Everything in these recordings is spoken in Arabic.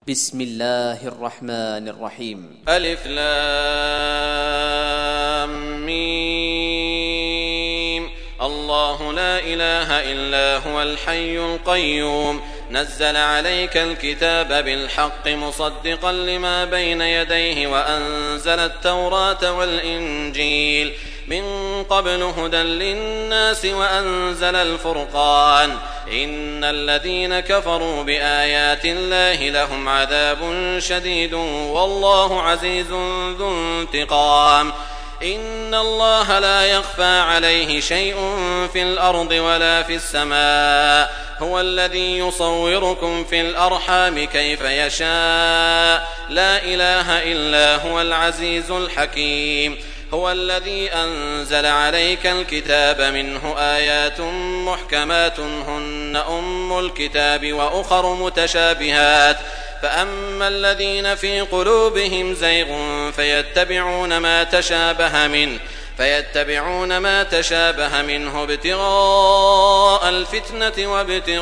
بسم الله الرحمن الرحيم. ألف لام ميم. الله لا إله إلا هو الحي القيوم نزل عليك الكتاب بالحق مصدقا لما بين يديه وأنزل التوراة والإنجيل من قبل هدى للناس وأنزل الفرقان إن الذين كفروا بآيات الله لهم عذاب شديد والله عزيز ذو انتقام. إن الله لا يخفى عليه شيء في الأرض ولا في السماء هو الذي يصوركم في الأرحام كيف يشاء لا إله إلا هو العزيز الحكيم. هو الذي أنزل عليك الكتاب منه آيات محكمات هن أم الكتاب وأخر متشابهات فأما الذين في قلوبهم زيغ فيتبعون ما تشابه منه ابتغاء الفتنة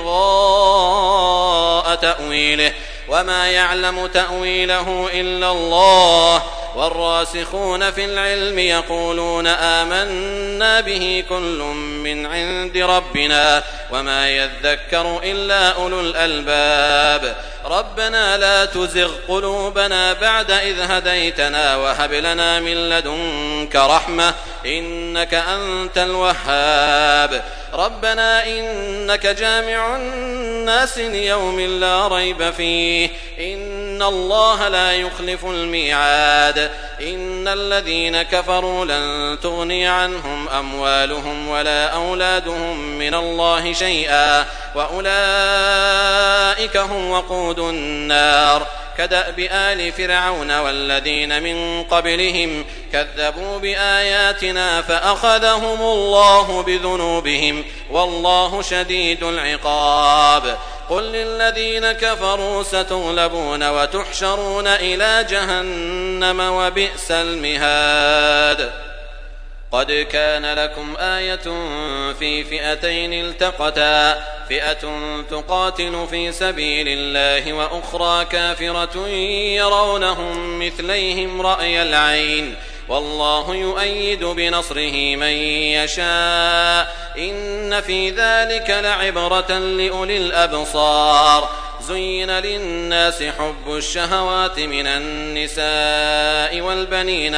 وابتغاء تأويله وما يعلم تأويله إلا الله والراسخون في العلم يقولون آمنا به كل من عند ربنا وما يذكر إلا أولو الألباب. ربنا لا تزغ قلوبنا بعد إذ هديتنا وهب لنا من لدنك رحمة إنك أنت الوهاب. ربنا إنك جامع الناس ليوم لا ريب فيه إن الله لا يخلف الميعاد. إن الذين كفروا لن تغني عنهم أموالهم ولا أولادهم من الله شيئا وأولئك هم وقود النار كدأب آل فرعون والذين من قبلهم كذبوا بآياتنا فأخذهم الله بذنوبهم والله شديد العقاب. قل للذين كفروا ستغلبون وتحشرون إلى جهنم وبئس المهاد. قد كان لكم آية في فئتين التقتا فئة تقاتل في سبيل الله وأخرى كافرة يرونهم مثليهم رأي العين والله يؤيد بنصره من يشاء إن في ذلك لعبرة لأولي الأبصار. زين للناس حب الشهوات من النساء والبنين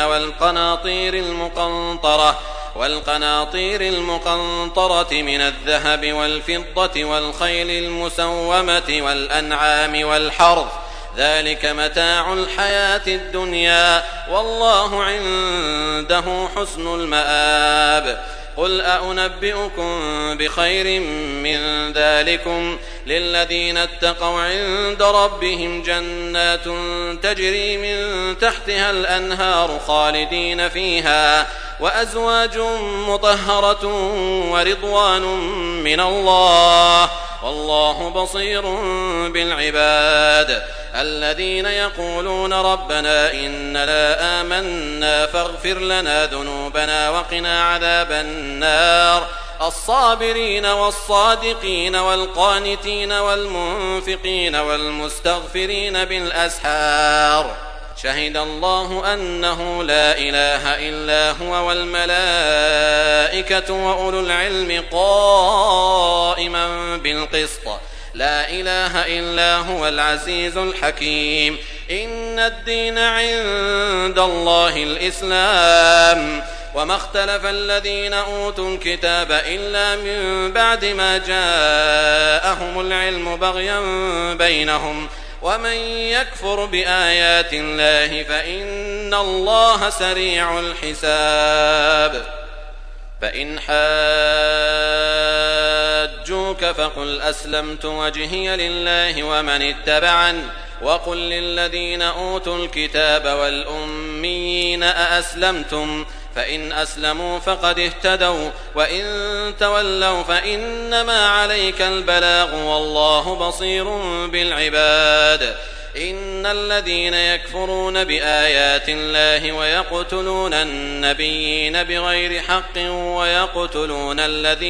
والقناطير المقنطرة من الذهب والفضة والخيل المسومة والأنعام والحرث ذلك متاع الحياة الدنيا والله عنده حسن المآب. قل أنبئكم بخير من ذلكم للذين اتقوا عند ربهم جنات تجري من تحتها الأنهار خالدين فيها وأزواج مطهرة ورضوان من الله والله بصير بالعباد. الذين يقولون ربنا إننا آمنا فاغفر لنا ذنوبنا وقنا عذاب النار الصابرين والصادقين والقانتين والمنفقين والمستغفرين بالأسحار شهد الله أنه لا إله إلا هو والملائكة وأولو العلم قائما بالقسط لا إله إلا هو العزيز الحكيم. إن الدين عند الله الإسلام وما اختلف الذين أوتوا الكتاب إلا من بعد ما جاءهم العلم بغيا بينهم ومن يكفر بآيات الله فإن الله سريع الحساب. فإن حاجوك فقل أسلمت وجهي لله ومن اتبعني وقل للذين أوتوا الكتاب والأميين أأسلمتم فإن أسلموا فقد اهتدوا وإن تولوا فإنما عليك البلاغ والله بصير بالعباد. إن الذين يكفرون بآيات الله ويقتلون النبيين بغير حق ويقتلون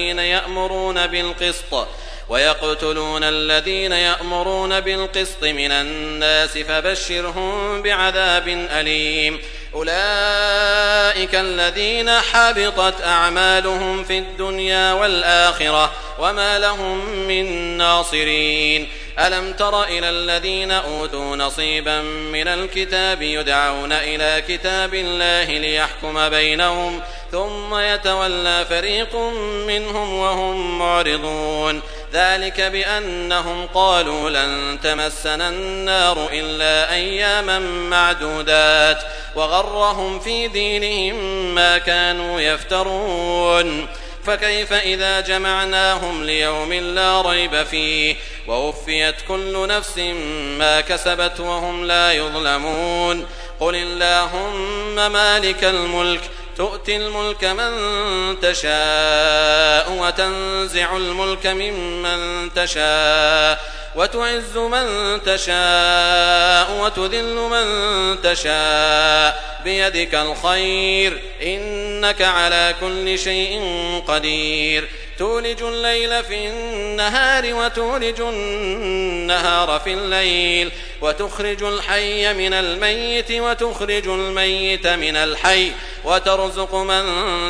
الذين يأمرون بالقسط من الناس فبشرهم بعذاب أليم أولئك الذين حبطت أعمالهم في الدنيا والآخرة وما لهم من ناصرين ألم تر إلى الذين أوتوا نصيبا من الكتاب يدعون إلى كتاب الله ليحكم بينهم ثم يتولى فريق منهم وهم معرضون ذلك بأنهم قالوا لن تمسنا النار إلا أياما معدودات وغرهم في دينهم ما كانوا يفترون فكيف إذا جمعناهم ليوم لا ريب فيه ووفيت كل نفس ما كسبت وهم لا يظلمون قل اللهم مالك الملك تؤتي الملك من تشاء وتنزع الملك ممن تشاء وتعز من تشاء وتذل من تشاء بيدك الخير إنك على كل شيء قدير تولج الليل في النهار وتولج النهار في الليل وتخرج الحي من الميت وتخرج الميت من الحي وترزق من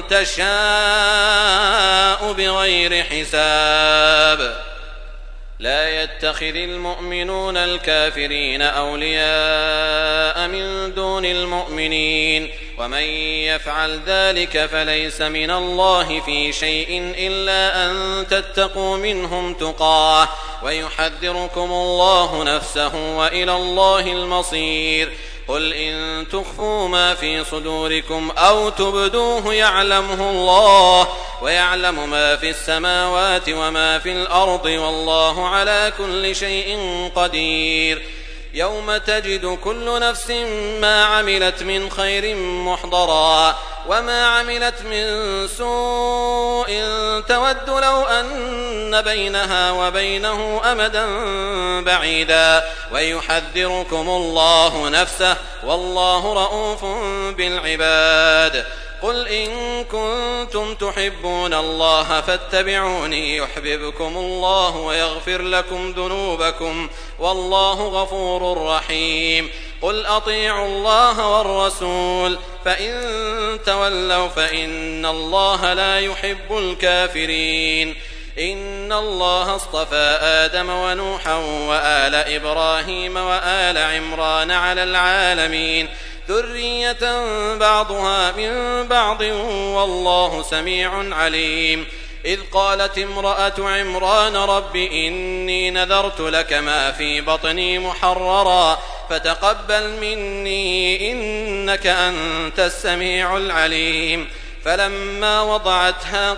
تشاء بغير حساب لا يتخذ المؤمنون الكافرين أولياء من دون المؤمنين ومن يفعل ذلك فليس من الله في شيء إلا أن تتقوا منهم تقاه ويحذركم الله نفسه وإلى الله المصير قل إن تخفوا ما في صدوركم أو تبدوه يعلمه الله ويعلم ما في السماوات وما في الأرض والله على كل شيء قدير يوم تجد كل نفس ما عملت من خير محضرا وما عملت من سوء تود لو أن بينها وبينه أمدا بعيدا ويحذركم الله نفسه والله رؤوف بالعباد قل إن كنتم تحبون الله فاتبعوني يحببكم الله ويغفر لكم ذنوبكم والله غفور رحيم قل أطيعوا الله والرسول فإن تولوا فإن الله لا يحب الكافرين إن الله اصطفى آدم ونوحا وآل إبراهيم وآل عمران على العالمين ذرية بعضها من بعض والله سميع عليم إذ قالت امرأة عمران رب إني نذرت لك ما في بطني محررا فتقبل مني إنك أنت السميع العليم فلما وضعتها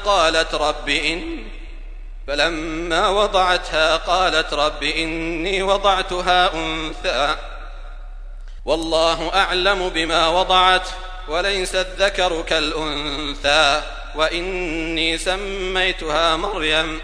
قالت رب إني وضعتها أنثى والله أعلم بما وضعت وليس الذكر كالأنثى وإني سميتها مريم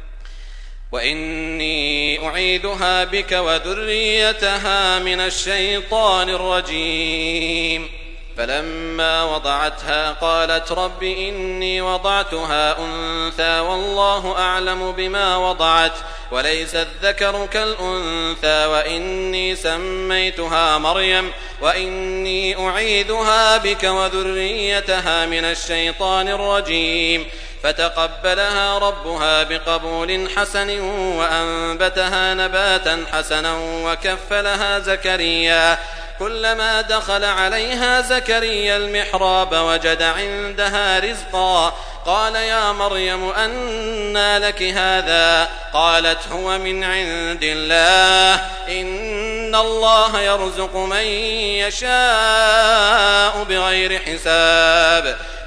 وإني أعيذها بك وذريتها من الشيطان الرجيم فلما وضعتها قالت رب إني وضعتها أنثى والله أعلم بما وضعت وليس الذكر كالأنثى وإني سميتها مريم وإني أعيذها بك وذريتها من الشيطان الرجيم فتقبلها ربها بقبول حسن وأنبتها نباتا حسنا وكفلها زكريا كلما دخل عليها زكريا المحراب وجد عندها رزقا قال يا مريم أنى لك هذا قالت هو من عند الله إن الله يرزق من يشاء بغير حساب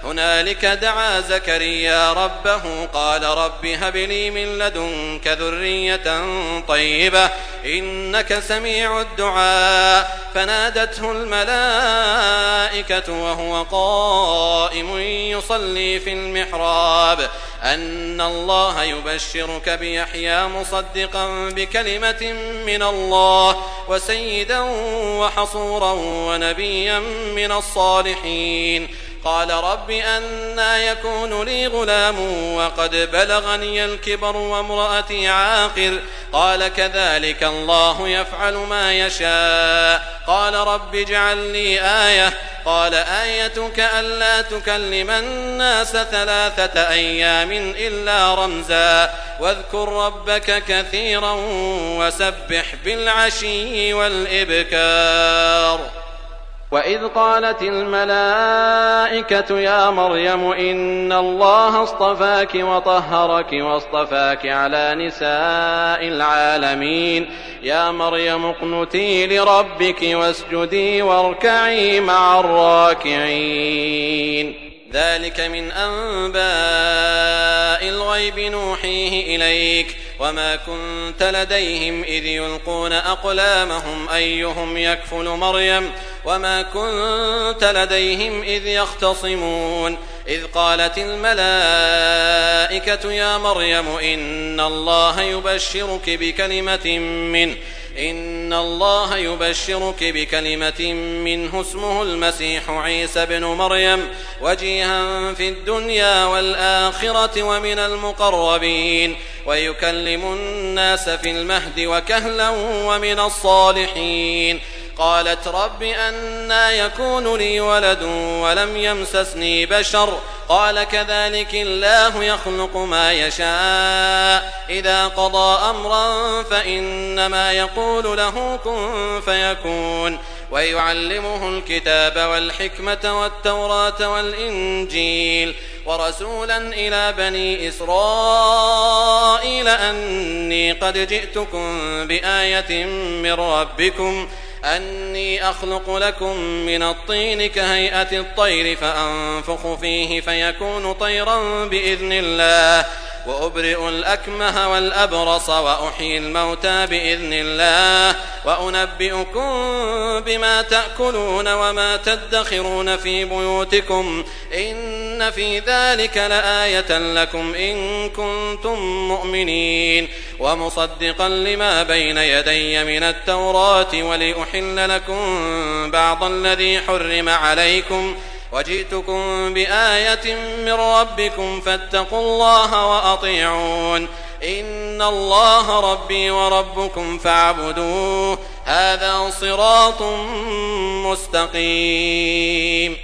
هنالك دعا زكريا ربه قال رب هب لي من لدنك ذرية طيبة إنك سميع الدعاء فنادته الملائكة وهو قائم يصلي في المحراب أن الله يبشرك بيحيى مصدقا بكلمة من الله وسيدا وحصورا ونبيا من الصالحين قال رب أنى يكون لي غلام وقد بلغني الكبر وامرأتي عاقر قال كذلك الله يفعل ما يشاء قال رب اجعل لي آية قال آيتك ألا تكلم الناس 3 أيام إلا رمزا واذكر ربك كثيرا وسبح بالعشي والإبكار وإذ قالت الملائكة يا مريم إن الله اصطفاك وطهرك واصطفاك على نساء العالمين يا مريم اقنتي لربك واسجدي واركعي مع الراكعين ذلك من أنباء الغيب نوحيه إليك وما كنت لديهم إذ يلقون أقلامهم أيهم يكفل مريم وما كنت لديهم إذ يختصمون إذ قالت الملائكة يا مريم إن الله يبشرك بكلمة منه اسمه المسيح عيسى بن مريم وجيها في الدنيا والآخرة ومن المقربين ويكلم الناس في المهد وكهلا ومن الصالحين قالت رب أنى يكون لي ولد ولم يمسسني بشر قال كذلك الله يخلق ما يشاء إذا قضى أمرا فإنما يقول له كن فيكون ويعلمه الكتاب والحكمة والتوراة والإنجيل ورسولا إلى بني إسرائيل أني قد جئتكم بآية من ربكم أني أخلق لكم من الطين كهيئة الطير فأنفخ فيه فيكون طيرا بإذن الله وأبرئ الأكمه والأبرص وأحيي الموتى بإذن الله وأنبئكم بما تأكلون وما تدخرون في بيوتكم إن في ذلك لآية لكم إن كنتم مؤمنين ومصدقا لما بين يدي من التوراة ولأحل لكم بعض الذي حرم عليكم وجئتكم بآية من ربكم فاتقوا الله وأطيعون إن الله ربي وربكم فاعبدوه هذا صراط مستقيم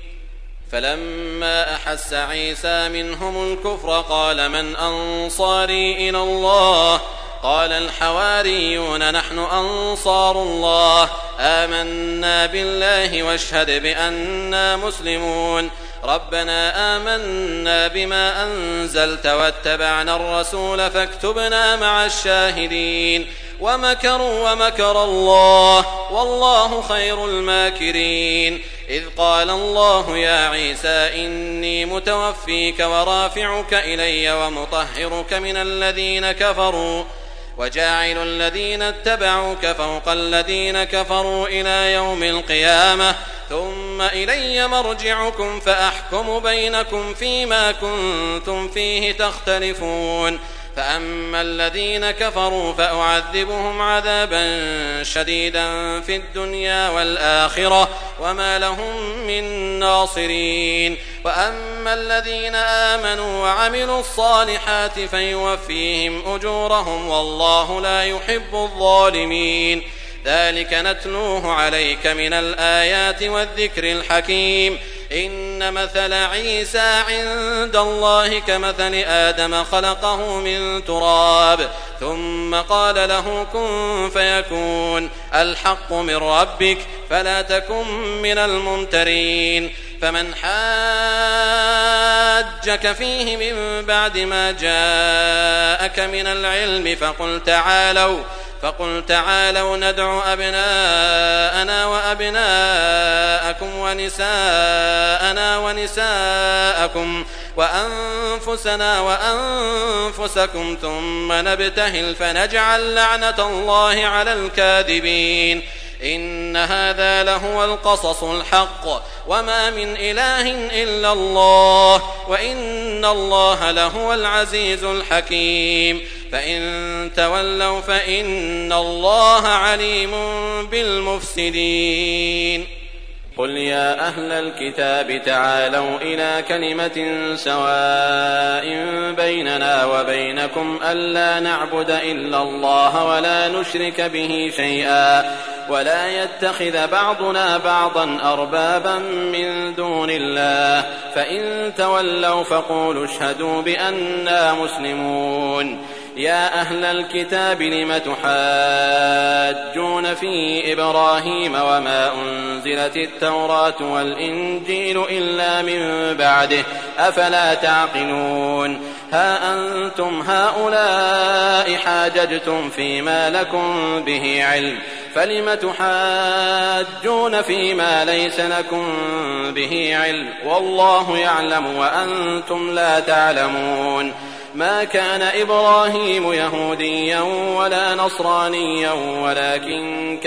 فلما أحس عيسى منهم الكفر قال من أنصاري إلى الله قال الحواريون نحن أنصار الله آمنا بالله واشهد بأننا مسلمون ربنا آمنا بما أنزلت واتبعنا الرسول فاكتبنا مع الشاهدين ومكروا ومكر الله والله خير الماكرين إذ قال الله يا عيسى إني متوفيك ورافعك إلي ومطهرك من الذين كفروا وجاعل الذين اتبعوك فوق الذين كفروا إلى يوم القيامة ثم إلي مرجعكم فأحكم بينكم فيما كنتم فيه تختلفون فأما الذين كفروا فأعذبهم عذابا شديدا في الدنيا والآخرة وما لهم من ناصرين وأما الذين آمنوا وعملوا الصالحات فيوفيهم أجورهم والله لا يحب الظالمين ذلك نتلوه عليك من الآيات والذكر الحكيم إن مثل عيسى عند الله كمثل آدم خلقه من تراب ثم قال له كن فيكون الحق من ربك فلا تكن من الممترين فمن حاجك فيه من بعد ما جاءك من العلم فقل تعالوا ندع أبناءنا وأبناءكم نساءكم ونساءنا ونساءكم وأنفسنا وأنفسكم ثم نبتهل فنجعل لعنة الله على الكاذبين إن هذا لهو القصص الحق وما من إله إلا الله وإن الله لهو العزيز الحكيم فإن تولوا فإن الله عليم بالمفسدين قل يا أهل الكتاب تعالوا إلى كلمة سواء بيننا وبينكم ألا نعبد إلا الله ولا نشرك به شيئا ولا يتخذ بعضنا بعضا أربابا من دون الله فإن تولوا فقولوا اشهدوا بأننا مسلمون يا أهل الكتاب لم تحاجون في إبراهيم وما أنزلت التوراة والإنجيل إلا من بعده أفلا تعقلون ها أنتم هؤلاء حاججتم فيما لكم به علم فلم تحاجون فيما ليس لكم به علم والله يعلم وأنتم لا تعلمون ما كان إبراهيم يهوديا ولا نصرانيا ولكن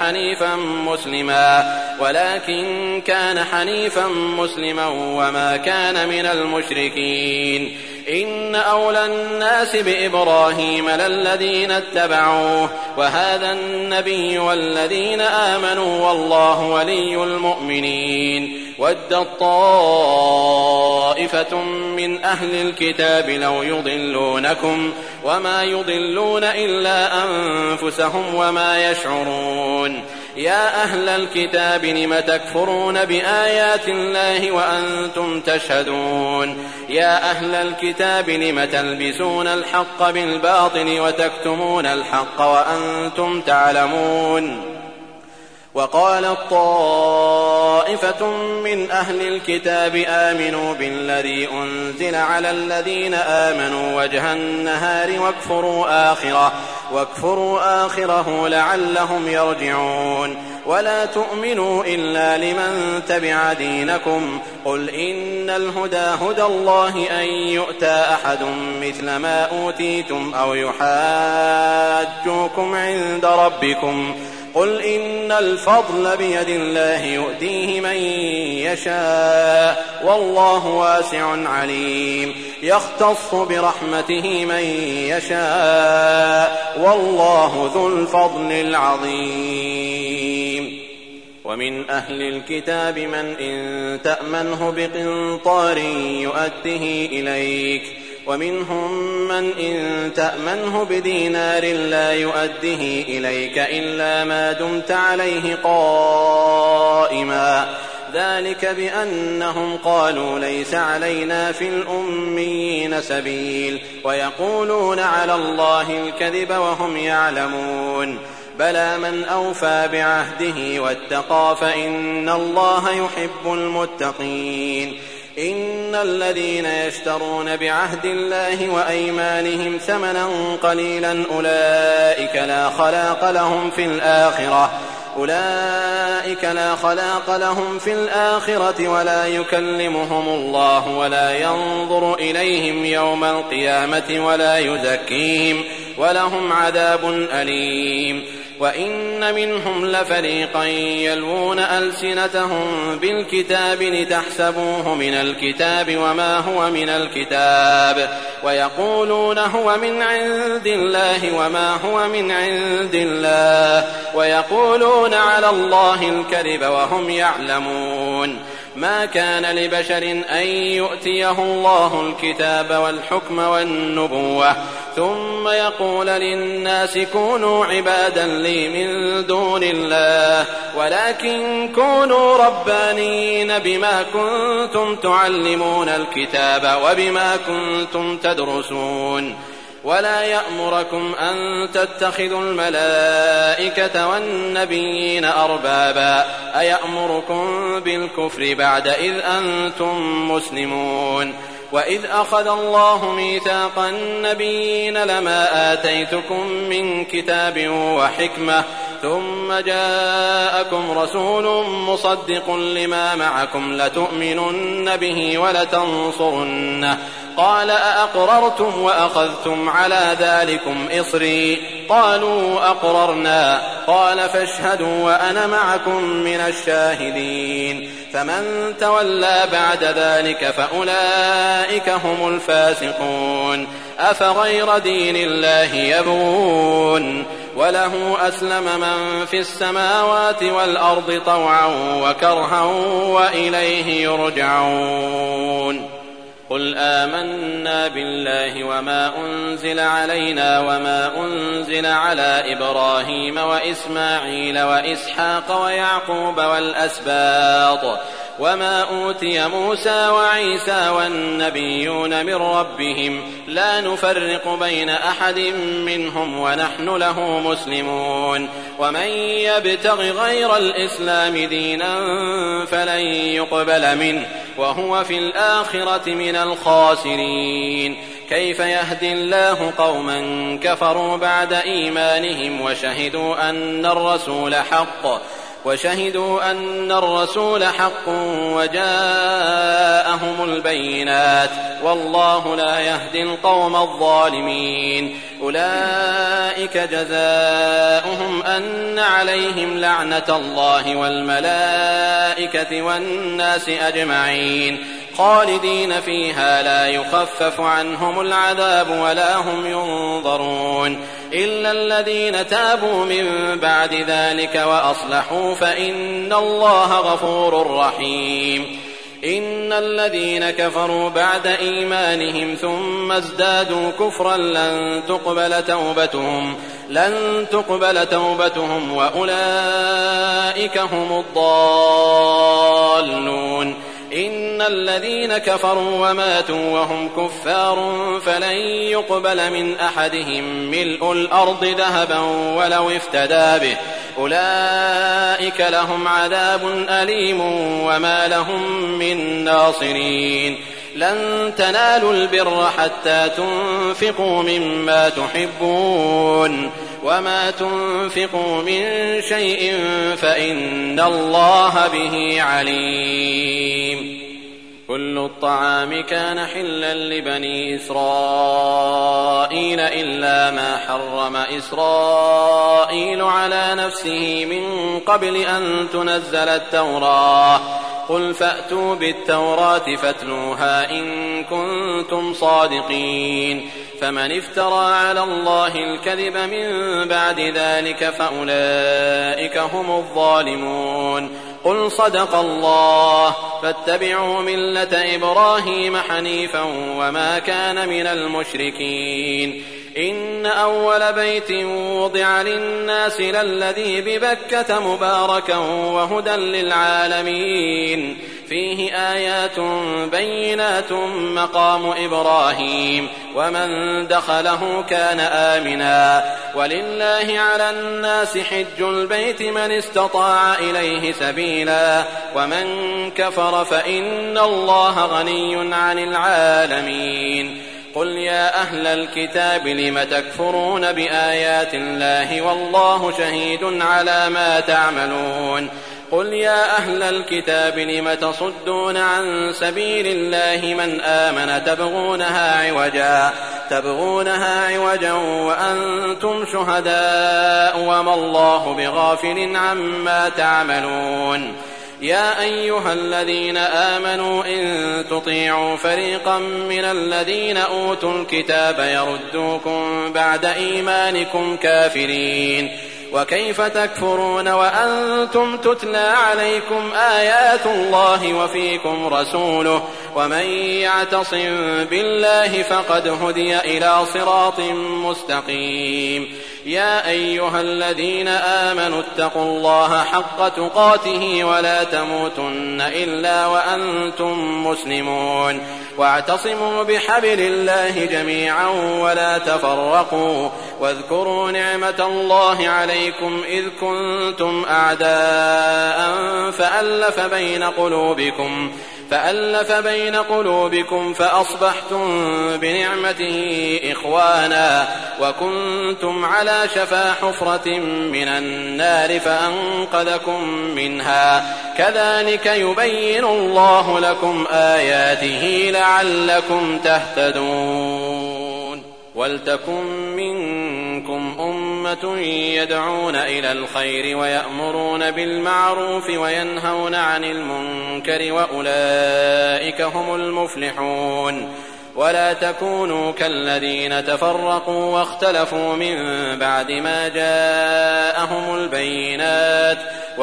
كان حنيفا مسلما وما كان من المشركين إن أولى الناس بإبراهيم للذين اتبعوه وهذا النبي والذين آمنوا والله ولي المؤمنين ودت طائفة من أهل الكتاب لو يضلونكم وما يضلون إلا أنفسهم وما يشعرون يا أهل الكتاب لم تكفرون بآيات الله وأنتم تشهدون يا أهل الكتاب لم تلبسون الحق بالباطل وتكتمون الحق وأنتم تعلمون وقالت طائفة من أهل الكتاب آمنوا بالذي أنزل على الذين آمنوا وجه النهار واكفروا آخره لعلهم يرجعون ولا تؤمنوا إلا لمن تبع دينكم قل إن الهدى هدى الله أن يؤتى أحد مثل ما أوتيتم أو يحاجوكم عند ربكم قل إن الفضل بيد الله يؤتيه من يشاء والله واسع عليم يختص برحمته من يشاء والله ذو الفضل العظيم ومن أهل الكتاب من إن تأمنه بقنطار يؤده إليك ومنهم من إن تأمنه بدينار لا يؤده إليك إلا ما دمت عليه قائما ذلك بأنهم قالوا ليس علينا في الأميين سبيل ويقولون على الله الكذب وهم يعلمون بلى من أوفى بعهده واتقى فإن الله يحب المتقين إن الذين يشترون بعهد الله وأيمانهم ثمنا قليلا أولئك لا خلاق لهم في الآخرة ولا يكلمهم الله ولا ينظر إليهم يوم القيامة ولا يزكيهم ولهم عذاب أليم وإن منهم لفريقا يلوون ألسنتهم بالكتاب لتحسبوه من الكتاب وما هو من الكتاب ويقولون هو من عند الله وما هو من عند الله ويقولون على الله الكذب وهم يعلمون ما كان لبشر أن يؤتيه الله الكتاب والحكم والنبوة ثم يقول للناس كونوا عبادا لي من دون الله ولكن كونوا ربانين بما كنتم تعلمون الكتاب وبما كنتم تدرسون ولا يأمركم أن تتخذوا الملائكة والنبيين أربابا أيأمركم بالكفر بعد إذ أنتم مسلمون وإذ أخذ الله ميثاق النبيين لما آتيتكم من كتاب وحكمة ثم جاءكم رسول مصدق لما معكم لتؤمنن به ولتنصرنه قال أأقررتم وأخذتم على ذلكم إصري قالوا أقررنا قال فاشهدوا وأنا معكم من الشاهدين فمن تولى بعد ذلك فأولئك هم الفاسقون أفغير دين الله يبغون وله أسلم من في السماوات والأرض طوعا وكرها وإليه يرجعون قل آمنا بالله وما أنزل علينا وما أنزل على إبراهيم وإسماعيل وإسحاق ويعقوب والأسباط وما أوتي موسى وعيسى والنبيون من ربهم لا نفرق بين أحد منهم ونحن له مسلمون ومن يبتغ غير الإسلام دينا فلن يقبل منه وهو في الآخرة من الخاسرين كيف يهدي الله قوما كفروا بعد إيمانهم وشهدوا أن الرسول حق وجاءهم البينات والله لا يهدي القوم الظالمين أولئك جزاؤهم أن عليهم لعنة الله والملائكة والناس أجمعين خالدين فيها لا يخفف عنهم العذاب ولا هم ينظرون إلا الذين تابوا من بعد ذلك وأصلحوا فإن الله غفور رحيم إن الذين كفروا بعد إيمانهم ثم ازدادوا كفرا لن تقبل توبتهم وأولئك هم الضالون إن الذين كفروا وماتوا وهم كفار فلن يقبل من أحدهم ملء الأرض ذهبا ولو افتدى به أولئك لهم عذاب أليم وما لهم من ناصرين لن تنالوا البر حتى تنفقوا مما تحبون وما تنفقوا من شيء فإن الله به عليم كل الطعام كان حلا لبني إسرائيل إلا ما حرم إسرائيل على نفسه من قبل أن تنزل التوراة قل فأتوا بالتوراة فاتلوها إن كنتم صادقين فمن افترى على الله الكذب من بعد ذلك فأولئك هم الظالمون قل صدق الله فاتبعوا ملة إبراهيم حنيفا وما كان من المشركين إن أول بيت وضع للناس للذي ببكة مباركا وهدى للعالمين فيه آيات بينات مقام إبراهيم ومن دخله كان آمنا ولله على الناس حج البيت من استطاع إليه سبيلا ومن كفر فإن الله غني عن العالمين قل يا أهل الكتاب لم تكفرون بآيات الله والله شهيد على ما تعملون قل يا أهل الكتاب لم تصدون عن سبيل الله من آمن تبغونها عوجا وأنتم شهداء وما الله بغافل عما تعملون يا أيها الذين آمنوا إن تطيعوا فريقا من الذين أوتوا الكتاب يردوكم بعد إيمانكم كافرين وكيف تكفرون وأنتم تتلى عليكم آيات الله وفيكم رسوله ومن يعتصم بالله فقد هدي إلى صراط مستقيم يا أيها الذين آمنوا اتقوا الله حق تقاته ولا تموتن إلا وأنتم مسلمون واعتصموا بحبل الله جميعا ولا تفرقوا واذكروا نعمة الله عليكم إذ كنتم أعداء فألف بين قلوبكم فأصبحتم بنعمته إخوانا وكنتم على شفا حفرة من النار فأنقذكم منها كذلك يبين الله لكم آياته لعلكم تهتدون ولتكن منكم أمة يدعون إلى الخير ويأمرون بالمعروف وينهون عن المنكر وأولئك هم المفلحون ولا تكونوا كالذين تفرقوا واختلفوا من بعد ما جاءهم البينات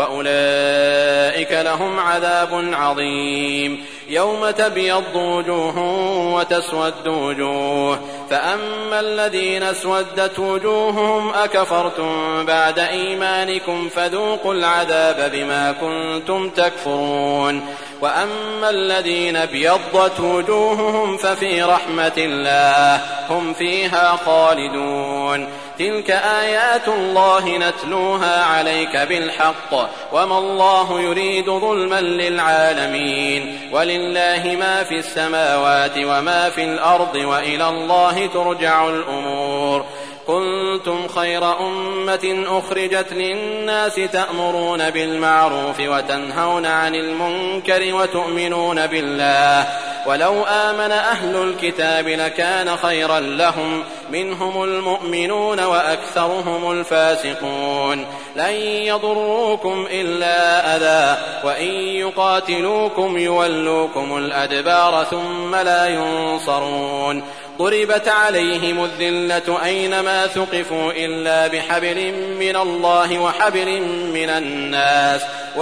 وأولئك لهم عذاب عظيم يوم تبيض وجوه وتسود وجوه فأما الذين اسودت وجوههم أكفرتم بعد إيمانكم فذوقوا العذاب بما كنتم تكفرون وأما الذين ابيضت وجوههم ففي رحمة الله هم فيها خالدون تلك آيات الله نتلوها عليك بالحق وما الله يريد ظلما للعالمين ولله ما في السماوات وما في الأرض وإلى الله ترجع الأمور كنتم خير أمة أخرجت للناس تأمرون بالمعروف وتنهون عن المنكر وتؤمنون بالله ولو آمن أهل الكتاب لكان خيرا لهم منهم المؤمنون وأكثرهم الفاسقون لن يضروكم إلا أذى وإن يقاتلوكم يولوكم الأدبار ثم لا ينصرون ضربت عليهم الذلة أينما ثقفوا إلا بحبل من الله وحبل من الناس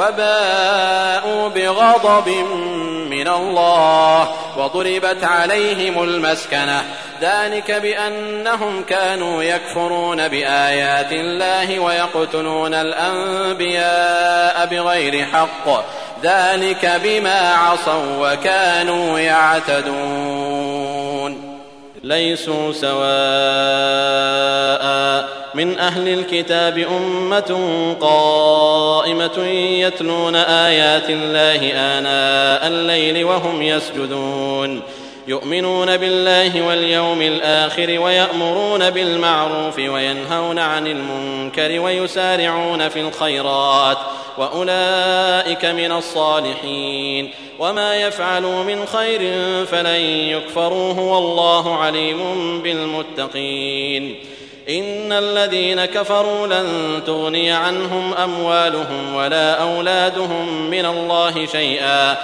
وباءوا بغضب من الله وضربت عليهم المسكنة ذلك بأنهم كانوا يكفرون بآيات الله ويقتلون الأنبياء بغير حق ذلك بما عصوا وكانوا يعتدون ليسوا سواء من أهل الكتاب أمة قائمة يتلون آيات الله آناء الليل وهم يسجدون يؤمنون بالله واليوم الآخر ويأمرون بالمعروف وينهون عن المنكر ويسارعون في الخيرات وأولئك من الصالحين وما يفعلوا من خير فلن يكفروه والله عليم بالمتقين إن الذين كفروا لن تغني عنهم أموالهم ولا أولادهم من الله شيئا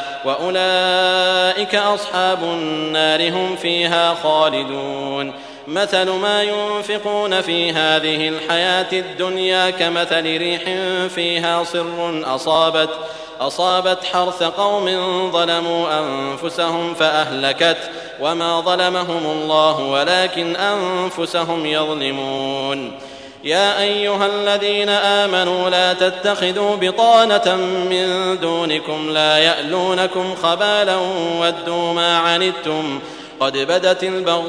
وأولئك أصحاب النار هم فيها خالدون مثل ما ينفقون في هذه الحياة الدنيا كمثل ريح فيها صر أصابت حرث قوم ظلموا أنفسهم فأهلكت وما ظلمهم الله ولكن أنفسهم يظلمون يا أيها الذين آمنوا لا تتخذوا بطانة من دونكم لا يألونكم خبالا ودوا ما عنتم قد بدت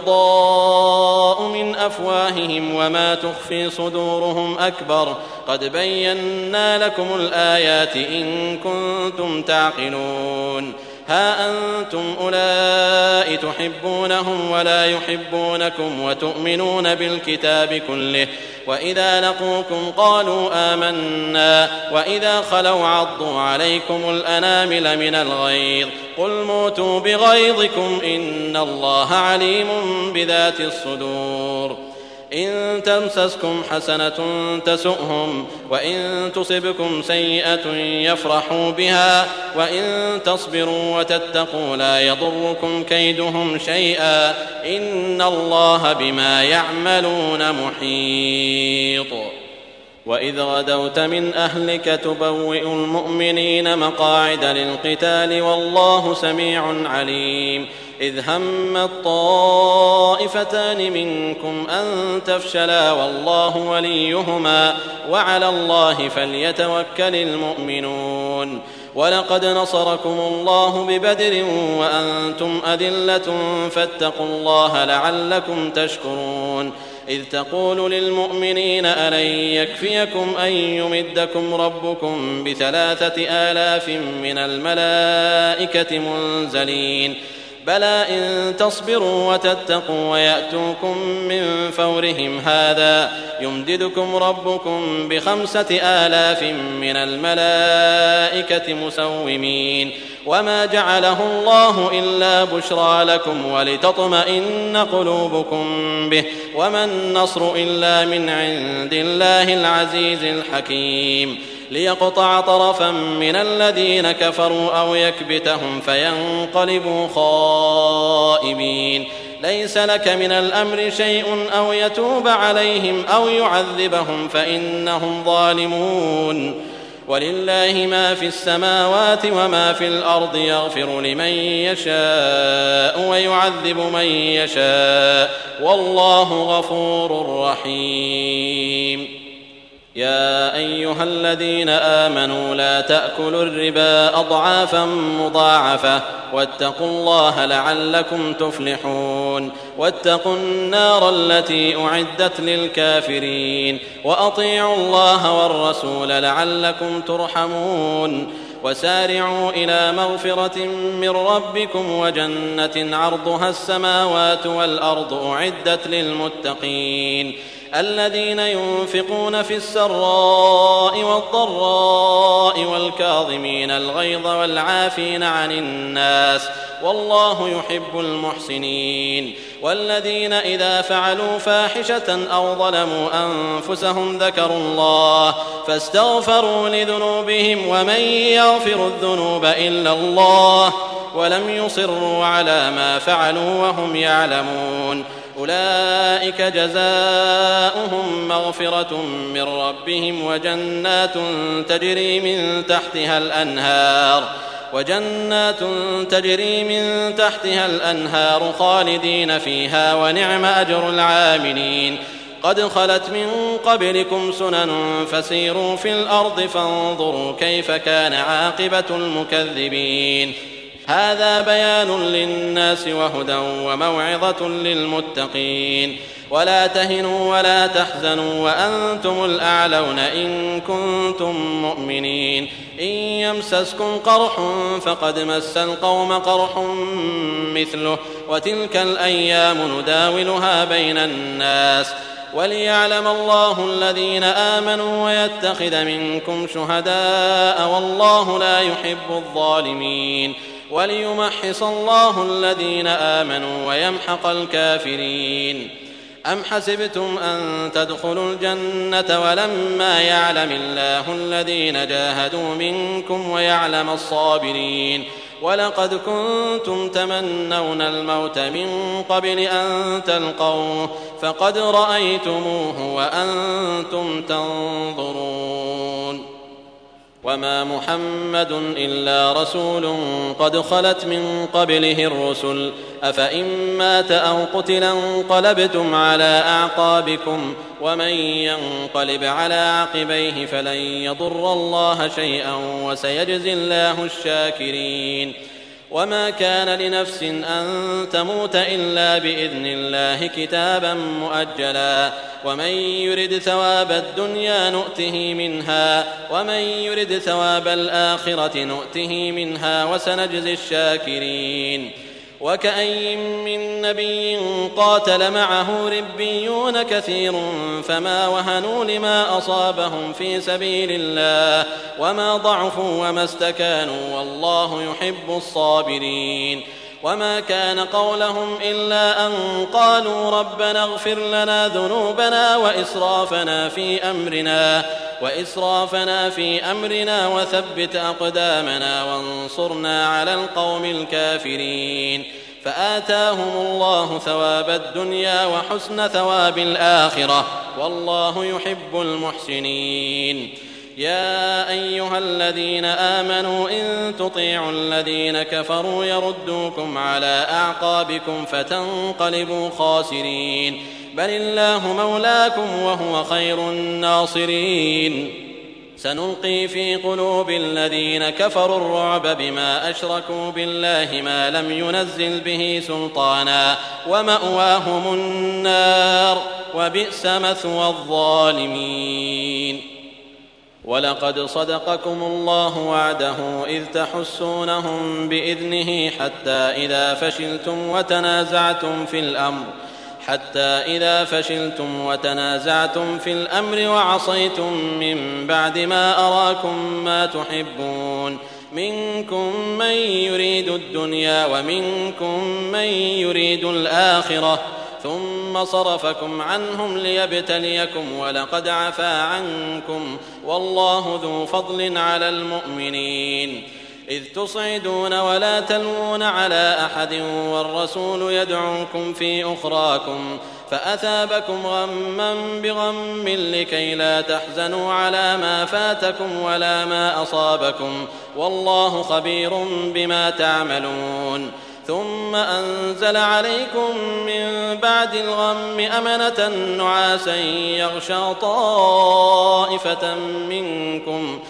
البغضاء من أفواههم وما تخفي صدورهم أكبر قد بينا لكم الآيات إن كنتم تعقلون ها أنتم أولئك تحبونهم ولا يحبونكم وتؤمنون بالكتاب كله وإذا لقوكم قالوا آمنا وإذا خلوا عضوا عليكم الأنامل من الغيظ قل موتوا بغيظكم إن الله عليم بذات الصدور إن تمسسكم حسنة تسؤهم وإن تصبكم سيئة يفرحوا بها وإن تصبروا وتتقوا لا يضركم كيدهم شيئا إن الله بما يعملون محيط وإذ غدوت من أهلك تبوئ المؤمنين مقاعد للقتال والله سميع عليم إذ هم الطائفتان منكم أن تفشلا والله وليهما وعلى الله فليتوكل المؤمنون ولقد نصركم الله ببدر وأنتم أذلة فاتقوا الله لعلكم تشكرون إذ تقول للمؤمنين ألن يكفيكم أن يمدكم ربكم ب3,000 من الملائكة منزلين بلى إن تصبروا وتتقوا ويأتوكم من فورهم هذا يمددكم ربكم ب5,000 من الملائكة مسومين وما جعله الله إلا بشرى لكم ولتطمئن قلوبكم به وما النصر إلا من عند الله العزيز الحكيم ليقطع طرفا من الذين كفروا أو يكبتهم فينقلبوا خائبين ليس لك من الأمر شيء أو يتوب عليهم أو يعذبهم فإنهم ظالمون ولله ما في السماوات وما في الأرض يغفر لمن يشاء ويعذب من يشاء والله غفور رحيم يا أيها الذين آمنوا لا تأكلوا الربا أضعافا مضاعفة واتقوا الله لعلكم تفلحون واتقوا النار التي أعدت للكافرين وأطيعوا الله والرسول لعلكم ترحمون وسارعوا إلى مغفرة من ربكم وجنة عرضها السماوات والأرض أعدت للمتقين الذين ينفقون في السراء والضراء والكاظمين الغيظ والعافين عن الناس والله يحب المحسنين والذين إذا فعلوا فاحشة أو ظلموا أنفسهم ذكروا الله فاستغفروا لذنوبهم ومن يغفر الذنوب إلا الله ولم يصروا على ما فعلوا وهم يعلمون أولئك جزاؤهم مغفرة من ربهم وجنات تجري من تحتها الأنهار خالدين فيها ونعم أجر العاملين قد خلت من قبلكم سنن فسيروا في الأرض فانظروا كيف كان عاقبة المكذبين هذا بيان للناس وهدى وموعظة للمتقين ولا تهنوا ولا تحزنوا وأنتم الأعلون إن كنتم مؤمنين إن يمسسكم قرح فقد مس القوم قرح مثله وتلك الأيام نداولها بين الناس وليعلم الله الذين آمنوا ويتخذ منكم شهداء والله لا يحب الظالمين وليمحص الله الذين آمنوا ويمحق الكافرين أم حسبتم أن تدخلوا الجنة ولما يعلم الله الذين جاهدوا منكم ويعلم الصابرين ولقد كنتم تمنون الموت من قبل أن تلقوه فقد رأيتموه وأنتم تنظرون وما محمد إلا رسول قد خلت من قبله الرسل أفإن مات أو قتل انقلبتم على أعقابكم ومن ينقلب على عقبيه فلن يضر الله شيئا وسيجزي الله الشاكرين وما كان لنفس أن تموت إلا بإذن الله كتابا مؤجلا ومن يرد ثواب الدنيا نؤته منها ومن يرد ثواب الآخرة نؤته منها وسنجزي الشاكرين وكأي من نبي قاتل معه ربيون كثير فما وهنوا لما أصابهم في سبيل الله وما ضعفوا وما استكانوا والله يحب الصابرين وما كان قولهم إلا أن قالوا ربنا اغفر لنا ذنوبنا وإسرافنا في أمرنا وثبت أقدامنا وانصرنا على القوم الكافرين فآتاهم الله ثواب الدنيا وحسن ثواب الآخرة والله يحب المحسنين يا أيها الذين آمنوا إن تطيعوا الذين كفروا يردوكم على أعقابكم فتنقلبوا خاسرين بل الله مولاكم وهو خير الناصرين سنلقي في قلوب الذين كفروا الرعب بما أشركوا بالله ما لم ينزل به سلطانا ومأواهم النار وبئس مثوى الظالمين. ولقد صدقكم الله وعده إذ تحسونهم بإذنه حتى إذا فشلتم وتنازعتم في الأمر وعصيتم من بعد ما أراكم ما تحبون منكم من يريد الدنيا ومنكم من يريد الآخرة ثم صرفكم عنهم ليبتليكم ولقد عفا عنكم والله ذو فضل على المؤمنين. إذ تصعدون ولا تلوون على أحد والرسول يدعوكم في أخراكم فأثابكم غما بغم لكي لا تحزنوا على ما فاتكم ولا ما أصابكم والله خبير بما تعملون. ثم أنزل عليكم من بعد الغم أمنة نعاسا يغشى طائفة منكم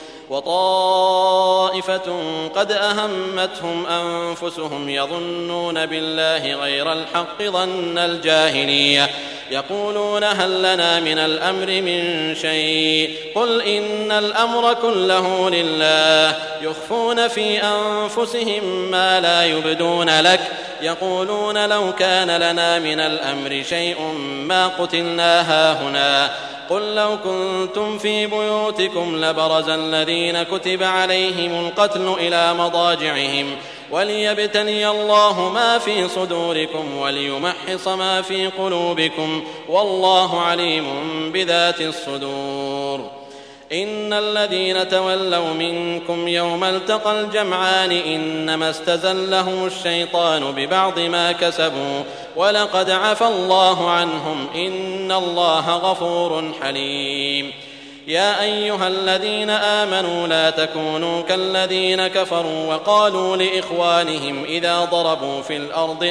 وطائفة قد أهمتهم أنفسهم يظنون بالله غير الحق ظن الجاهلية يقولون هل لنا من الأمر من شيء قل إن الأمر كله لله يخفون في أنفسهم ما لا يبدون لك يقولون لو كان لنا من الأمر شيء ما قتلنا هاهنا قل لو كنتم في بيوتكم لبرز الذين كتب عليهم القتل إلى مضاجعهم وليبتلي الله ما في صدوركم وليمحص ما في قلوبكم والله عليم بذات الصدور. إن الذين تولوا منكم يوم التقى الجمعان إنما استزلهم الشيطان ببعض ما كسبوا ولقد عفى الله عنهم إن الله غفور حليم. يا أيها الذين آمنوا لا تكونوا كالذين كفروا وقالوا لإخوانهم إذا ضربوا في الأرض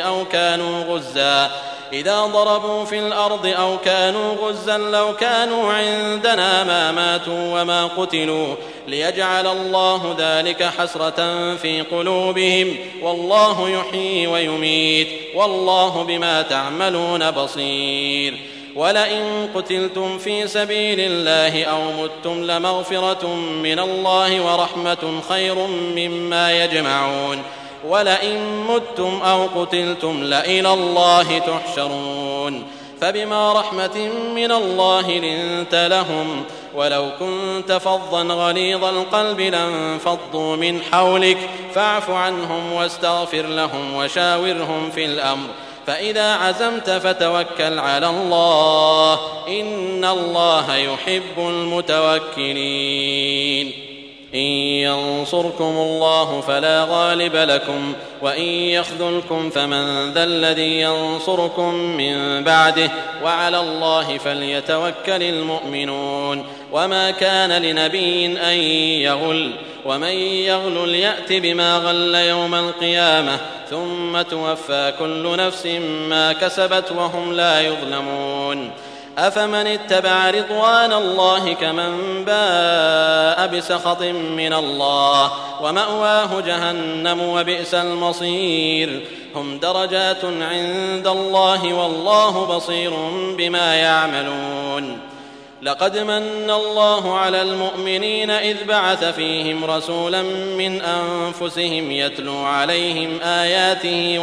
أو كانوا غزا لو كانوا عندنا ما ماتوا وما قتلوا ليجعل الله ذلك حسرة في قلوبهم والله يحيي ويميت والله بما تعملون بصير. ولئن قتلتم في سبيل الله أو متم لمغفرة من الله ورحمة خير مما يجمعون ولئن متم أو قتلتم لإلى الله تحشرون. فبما رحمة من الله لنت لهم ولو كنت فظا غليظ القلب لانفضوا من حولك فاعف عنهم واستغفر لهم وشاورهم في الأمر فإذا عزمت فتوكل على الله إن الله يحب المتوكلين. إن ينصركم الله فلا غالب لكم وإن يخذلكم فمن ذا الذي ينصركم من بعده وعلى الله فليتوكل المؤمنون. وما كان لنبي أن يغل ومن يغل يأت بما غل يوم القيامة ثم توفى كل نفس ما كسبت وهم لا يظلمون. أفمن اتبع رضوان الله كمن باء بسخط من الله ومأواه جهنم وبئس المصير. هم درجات عند الله والله بصير بما يعملون. لقد من الله على المؤمنين إذ بعث فيهم رسولا من أنفسهم يتلو عليهم آياته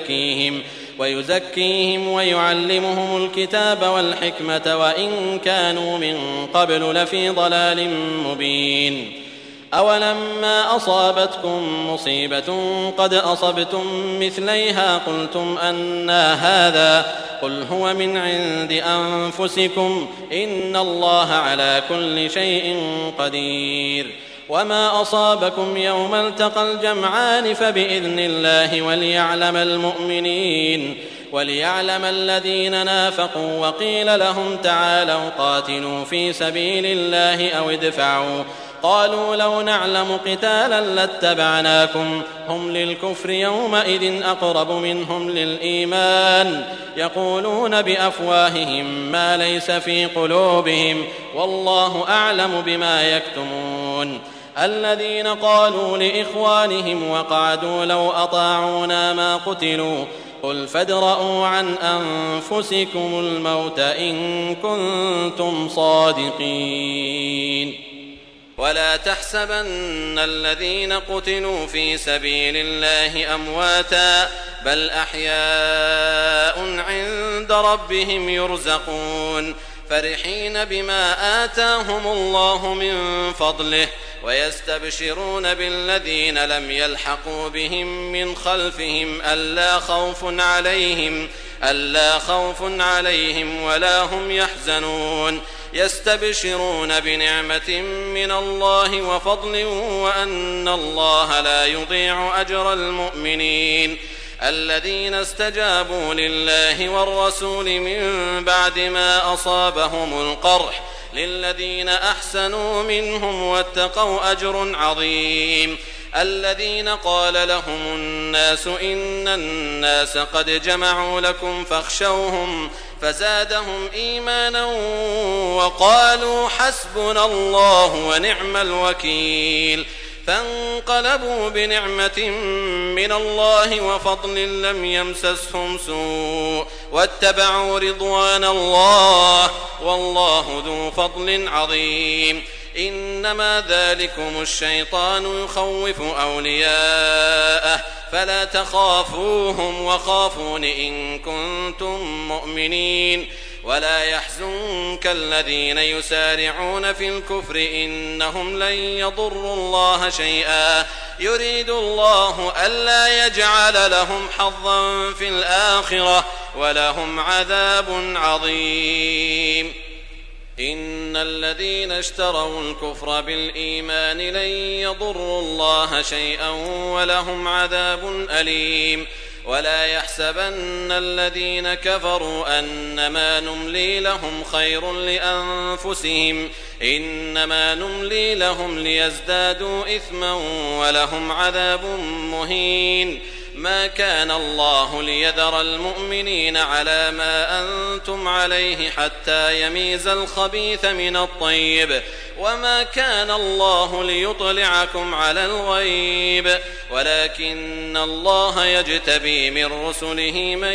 ويزكيهم ويعلمهم الكتاب والحكمة وإن كانوا من قبل لفي ضلال مبين. أولما أصابتكم مصيبة قد أصبتم مثليها قلتم أنى هذا قل هو من عند أنفسكم إن الله على كل شيء قدير. وما أصابكم يوم التقى الجمعان فبإذن الله وليعلم الذين نافقوا وقيل لهم تعالوا قاتلوا في سبيل الله أو ادفعوا قالوا لو نعلم قتالا لاتبعناكم هم للكفر يومئذ أقرب منهم للإيمان يقولون بأفواههم ما ليس في قلوبهم والله أعلم بما يكتمون الذين قالوا لإخوانهم وقعدوا لو أطاعونا ما قتلوا قل فادرءوا عن أنفسكم الموت إن كنتم صادقين ولا تحسبن الذين قتلوا في سبيل الله أمواتا بل أحياء عند ربهم يرزقون فرحين بما آتاهم الله من فضله ويستبشرون بالذين لم يلحقوا بهم من خلفهم ألا خوف عليهم ولا هم يحزنون يستبشرون بنعمة من الله وفضل وأن الله لا يضيع أجر المؤمنين الذين استجابوا لله والرسول من بعد ما أصابهم القرح للذين أحسنوا منهم واتقوا أجر عظيم الذين قال لهم الناس إن الناس قد جمعوا لكم فاخشوهم فزادهم إيمانا وقالوا حسبنا الله ونعم الوكيل فانقلبوا بنعمة من الله وفضل لم يمسسهم سوء واتبعوا رضوان الله والله ذو فضل عظيم إنما ذلكم الشيطان يخوف أولياءه فلا تخافوهم وخافون إن كنتم مؤمنين ولا يحزنك الذين يسارعون في الكفر إنهم لن يضروا الله شيئا يريد الله ألا يجعل لهم حظا في الآخرة ولهم عذاب عظيم إن الذين اشتروا الكفر بالإيمان لن يضروا الله شيئا ولهم عذاب أليم ولا يحسبن الذين كفروا أنما نملي لهم خير لأنفسهم إنما نملي لهم ليزدادوا إثما ولهم عذاب مهين ما كان الله ليذر المؤمنين على ما أنتم عليه حتى يميز الخبيث من الطيب وما كان الله ليطلعكم على الغيب ولكن الله يجتبي من رسله من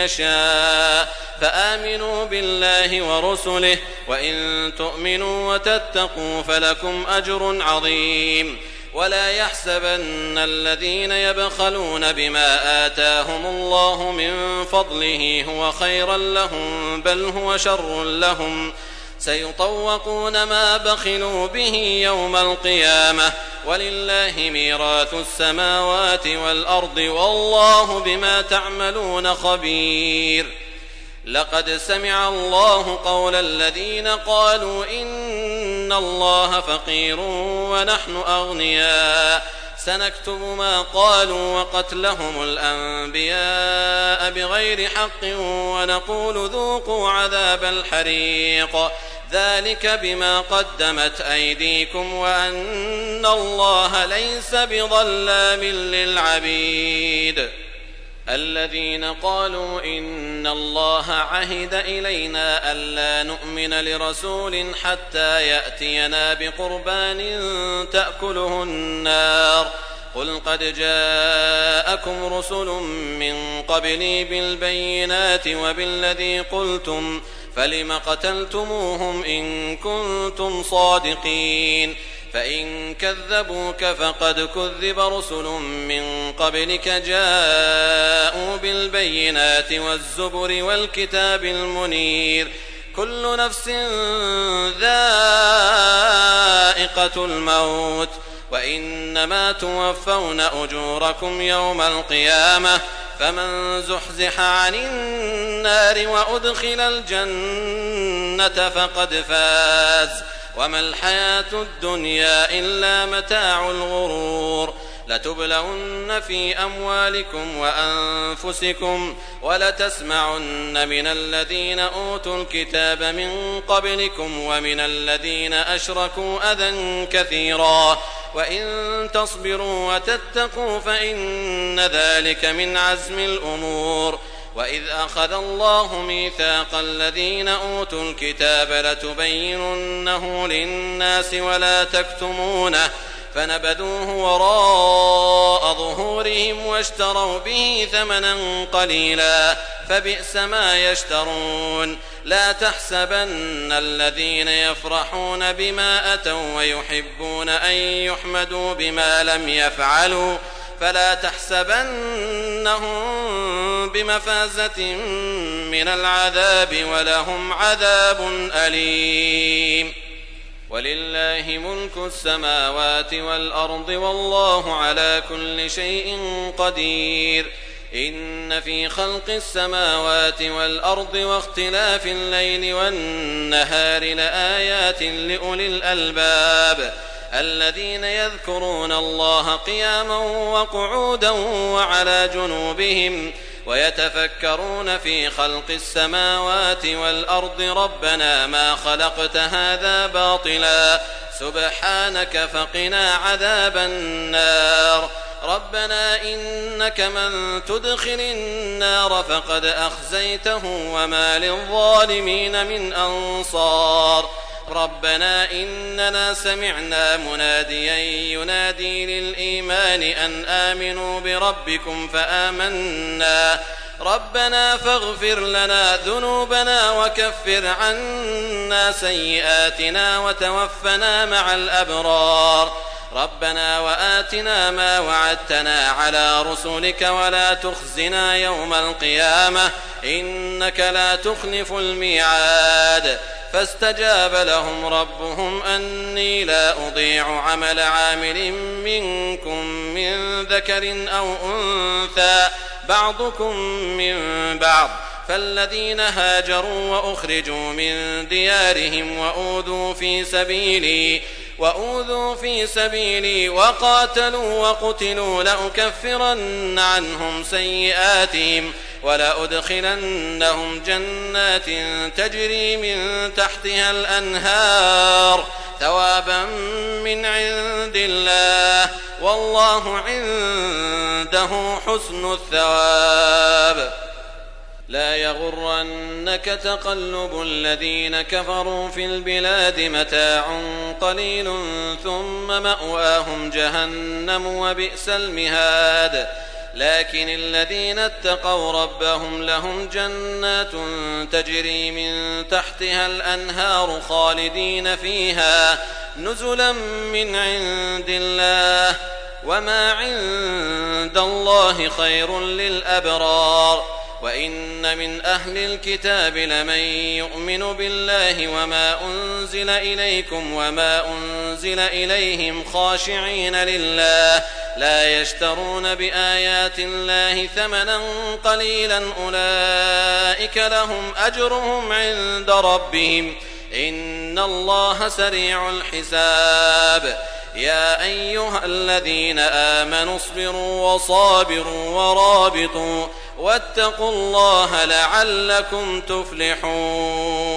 يشاء فآمنوا بالله ورسله وإن تؤمنوا وتتقوا فلكم أجر عظيم ولا يحسبن الذين يبخلون بما آتاهم الله من فضله هو خيرا لهم بل هو شر لهم سيطوقون ما بخلوا به يوم القيامة ولله ميراث السماوات والأرض والله بما تعملون خبير لقد سمع الله قول الذين قالوا إن الله فقير ونحن أغنياء سنكتب ما قالوا وقتلهم الأنبياء بغير حق ونقول ذوقوا عذاب الحريق ذلك بما قدمت أيديكم وأن الله ليس بظلام للعبيد الذين قالوا إن الله عهد إلينا ألا نؤمن لرسول حتى يأتينا بقربان تأكله النار قل قد جاءكم رسل من قبلي بالبينات وبالذي قلتم فلم قتلتموهم إن كنتم صادقين فإن كذبوك فقد كذب رسل من قبلك جاءوا بالبينات والزبر والكتاب المنير كل نفس ذائقة الموت وإنما توفون أجوركم يوم القيامة فمن زحزح عن النار وأدخل الجنة فقد فاز وما الحياة الدنيا إلا متاع الغرور لتبلون في أموالكم وأنفسكم ولتسمعن من الذين أوتوا الكتاب من قبلكم ومن الذين أشركوا أذى كثيرا وإن تصبروا وتتقوا فإن ذلك من عزم الأمور. وإذ أخذ الله ميثاق الذين أوتوا الكتاب لتبيننه للناس ولا تكتمونه فنبذوه وراء ظهورهم واشتروا به ثمنا قليلا فبئس ما يشترون. لا تحسبن الذين يفرحون بما أتوا ويحبون أن يحمدوا بما لم يفعلوا فلا تحسبنهم بمفازة من العذاب ولهم عذاب أليم. ولله ملك السماوات والأرض والله على كل شيء قدير. إن في خلق السماوات والأرض واختلاف الليل والنهار لآيات لأولي الألباب الذين يذكرون الله قياما وقعودا وعلى جنوبهم ويتفكرون في خلق السماوات والأرض ربنا ما خلقت هذا باطلا سبحانك فقنا عذاب النار. ربنا إنك من تدخل النار فقد أخزيته وما للظالمين من أنصار. ربنا إننا سمعنا مناديا ينادي للإيمان أن آمنوا بربكم فآمنا ربنا فاغفر لنا ذنوبنا وكفر عنا سيئاتنا وتوفنا مع الأبرار. ربنا وآتنا ما وعدتنا على رسلك ولا تخزنا يوم القيامة إنك لا تخلف الميعاد. فاستجاب لهم ربهم أني لا أضيع عمل عامل منكم من ذكر أو أنثى بعضكم من بعض فالذين هاجروا وأخرجوا من ديارهم وأوذوا في سبيلي وقاتلوا وقتلوا لأكفرن عنهم سيئاتهم ولأدخلنهم جنات تجري من تحتها الأنهار ثوابا من عند الله والله عنده حسن الثواب. لا يغرنك تقلب الذين كفروا في البلاد متاع قليل ثم مأواهم جهنم وبئس المهاد. لكن الذين اتقوا ربهم لهم جنات تجري من تحتها الأنهار خالدين فيها نزلا من عند الله وما عند الله خير للأبرار. وإن من أهل الكتاب لمن يؤمن بالله وما أنزل إليكم وما أنزل إليهم خاشعين لله لا يشترون بآيات الله ثمنا قليلا أولئك لهم أجرهم عند ربهم إن الله سريع الحساب. يا أيها الذين آمنوا اصبروا وصابروا ورابطوا واتقوا الله لعلكم تفلحون.